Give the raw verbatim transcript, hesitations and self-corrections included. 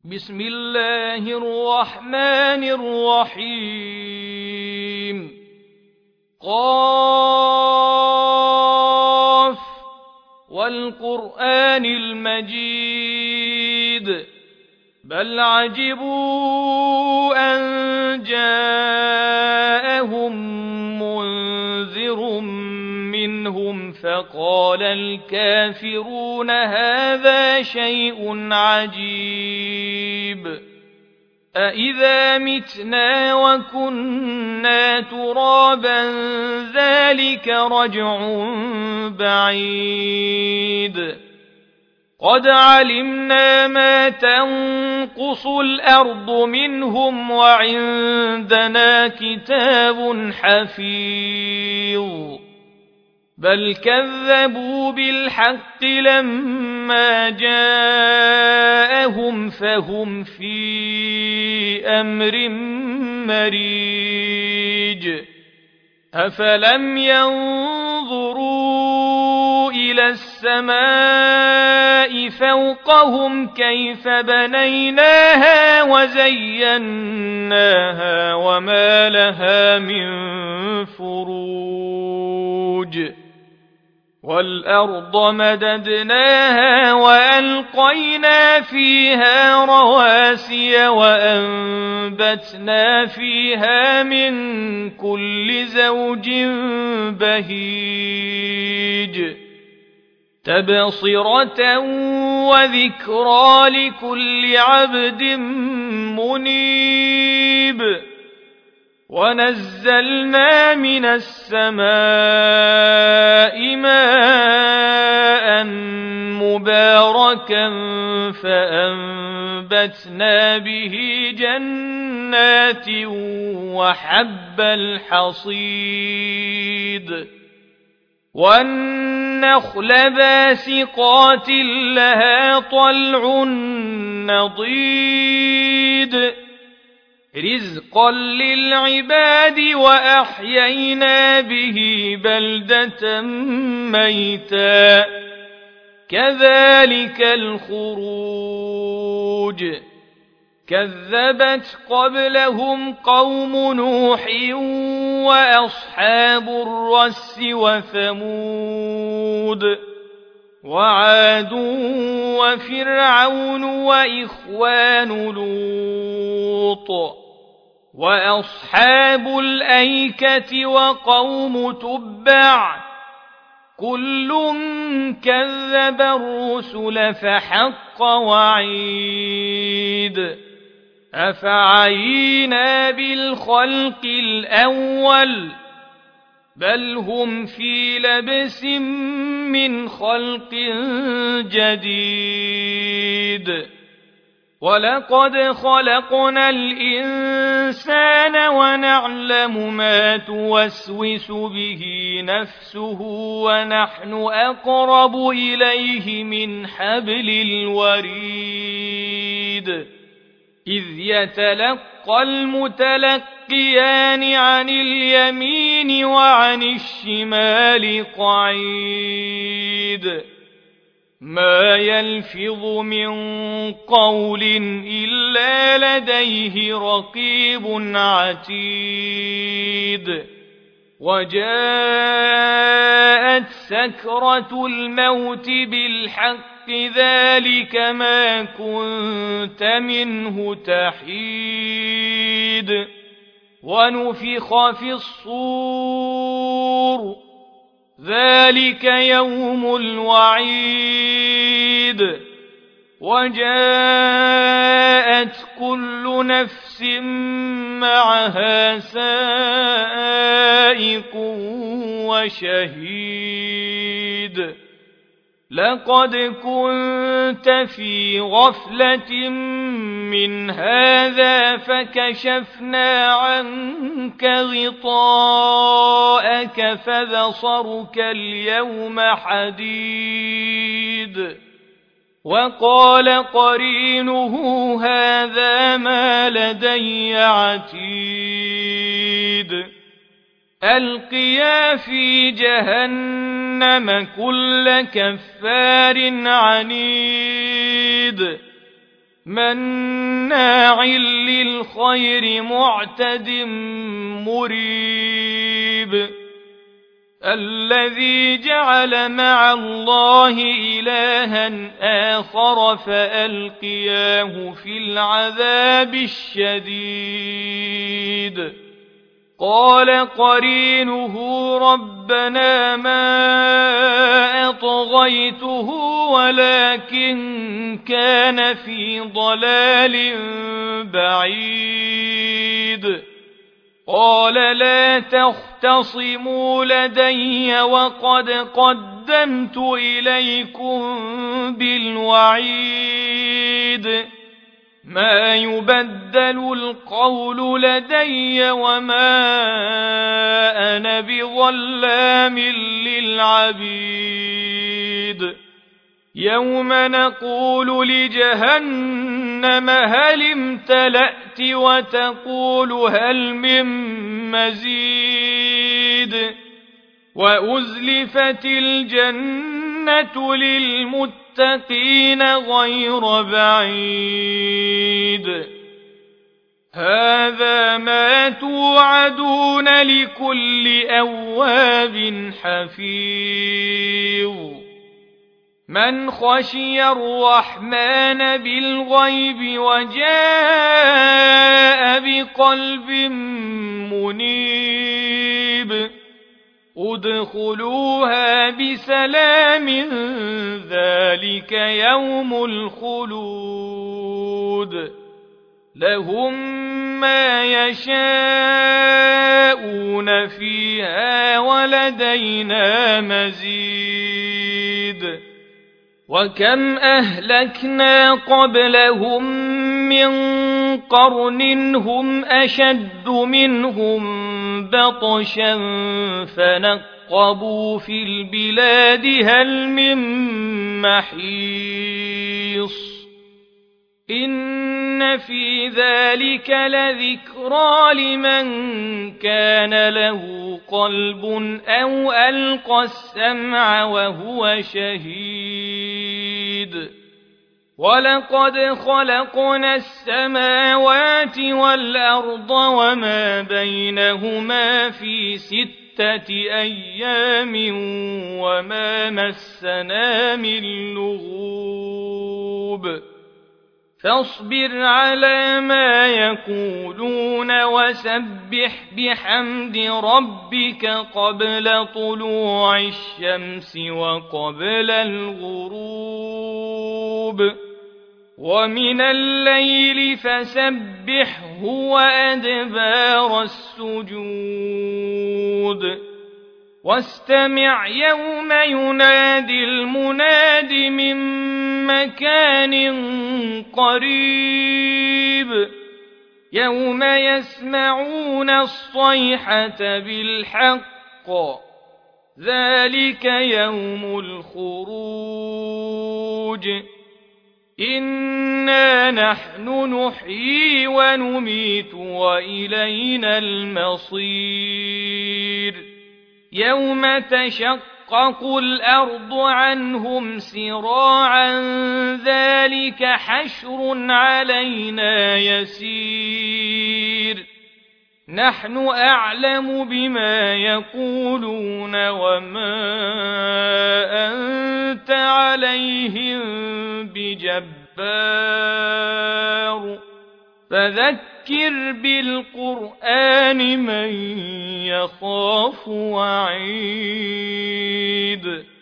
بسم الله الرحمن الرحيم قاف والقرآن المجيد بل عجبوا أن جاءهم منذر منهم فقال الكافرون هذا شيء عجيب أإذا متنا وكنا ترابا ذلك رجع بعيد قد علمنا ما تنقص الأرض منهم وعندنا كتاب حفيظ بل كذبوا بالحق لما جاءهم فهم في أمر مريج أفلم ينظروا إلى السماء فوقهم كيف بنيناها وزيناها وما لها من فروج والأرض مددناها وألقينا فيها رواسي وأنبتنا فيها من كل زوج بهيج تبصرة وذكرى لكل عبد منيب ونزلنا من السماء ماء مباركا فأنبتنا به جنات وحب الحصيد والنخل باسقات لها طلع نضيد رزقا للعباد وأحيينا به بلدة ميتا كذلك الخروج كذبت قبلهم قوم نوح وأصحاب الرس وثمود وعاد وفرعون وإخوان لوط وأصحاب الأيكة وقوم تبع كل كذب الرسل فحق وعيد أفعينا بالخلق الأول بل هم في لبس من خلق جديد ولقد خلقنا الإنسان ونعلم ما توسوس به نفسه ونحن أقرب إليه من حبل الوريد إذ يتلقى المتلقيان عن اليمين وعن الشمال قعيد ما يلفظ من قول إلا لديه رقيب عتيد وجاءت سكرة الموت بالحق ذلك ما كنت منه تحيد ونفخ في الصور ذلك يوم الوعيد وجاءت كل نفس معها سائق وشهيد لقد كنت في غفلة من هذا فكشفنا عنك غطاءك فبصرك اليوم حديد وقال قرينه هذا ما لدي عتيد ألقيا في جهنم كل كفار عنيد مناع للخير معتد مريب الذي جعل مع الله إلها آخر فألقياه في العذاب الشديد قال قرينه ربنا ما أطغيته ولكن كان في ضلال بعيد قال لا تختصموا لدي وقد قدمت إليكم بالوعيد ما يبدل القول لدي وما أنا بظلام للعبيد يوم نقول لجهنم هل امتلأت وتقول هل من مزيد وأزلفت الجنة للمتقين غير بعيد هذا ما توعدون لكل أواب حفيظ من خشي الرحمن بالغيب وجاء بقلب منيب ادخلوها بسلام ذلك يوم الخلود لهم ما يشاءون فيها ولدينا مزيد وكم أهلكنا قبلهم من قرن هم أشد منهم بطشا فنقبوا في البلاد هل من محيص إن في ذلك لذكرى لمن كان له قلب أو ألقى السمع وهو شهيد ولقد خلقنا السماوات والأرض وما بينهما في ستة أيام وما مسنا من لغوب فاصبر على ما يقولون وسبح بحمد ربك قبل طلوع الشمس وقبل الغروب ومن الليل فسبحه وأدبار السجود واستمع يوم ينادي المناد من مكان قريب يوم يسمعون الصيحة بالحق ذلك يوم الخروج إنا نحن نحيي ونميت وإلينا المصير يوم تشقق الأرض عنهم سراعا ذلك حشر علينا يسير نحن أعلم بما يقولون وما أنت عليهم بجبار فذكر بالقرآن من يخاف وعيد